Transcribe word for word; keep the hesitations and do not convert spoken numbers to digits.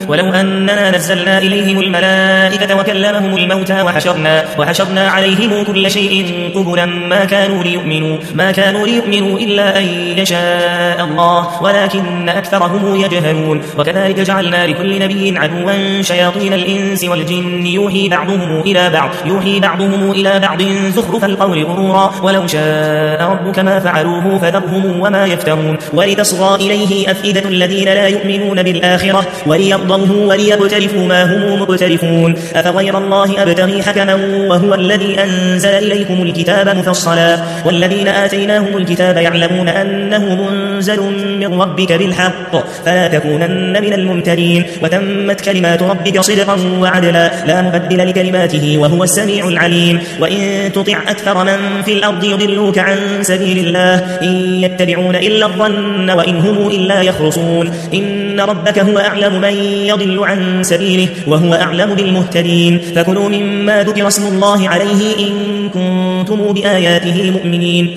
ولو أننا نزلنا إليهم الملائكة وكلمهم الموتى وحشرنا, وحشرنا عليهم كل شيء قبلا ما كانوا ليؤمنوا, ما كانوا ليؤمنوا إلا أن يشاء الله ولكن أكثرهم يجهلون. وكذلك جعلنا لكل نبي عدوا شياطين الإنس والجن يوحي بعضهم إلى بعض, يوحي بعضهم إلى بعض زخرف القول غرورا ولو شاء ربك ما فعلوه فذرهم وما يفترون. ولتصغى إليه أفئدة الذين لا يؤمنون بالآخرة وليرضوه وليقترفوا ما هم مقترفون. أفغير الله أبتغي حكما وهو الذي أنزل إليكم الكتاب مفصلا والذين آتيناهم الكتاب يعلمون أنه منزل من ربك بالحق فلا تكونن من الممترين. وتمت كلمات ربك صدقا وعدلا لا مبدل لكلماته وهو السميع العليم. وإن تطع أكثر من في الأرض يضلوك عن سبيل الله إن يتبعون إلا الظن وإن هم إلا يخرصون. إن ربك هو أعلم من يضل عن سبيله وهو أعلم بالمهتدين. فكلوا مما ذكر اسم الله عليه إن كنتم بآياته مؤمنين.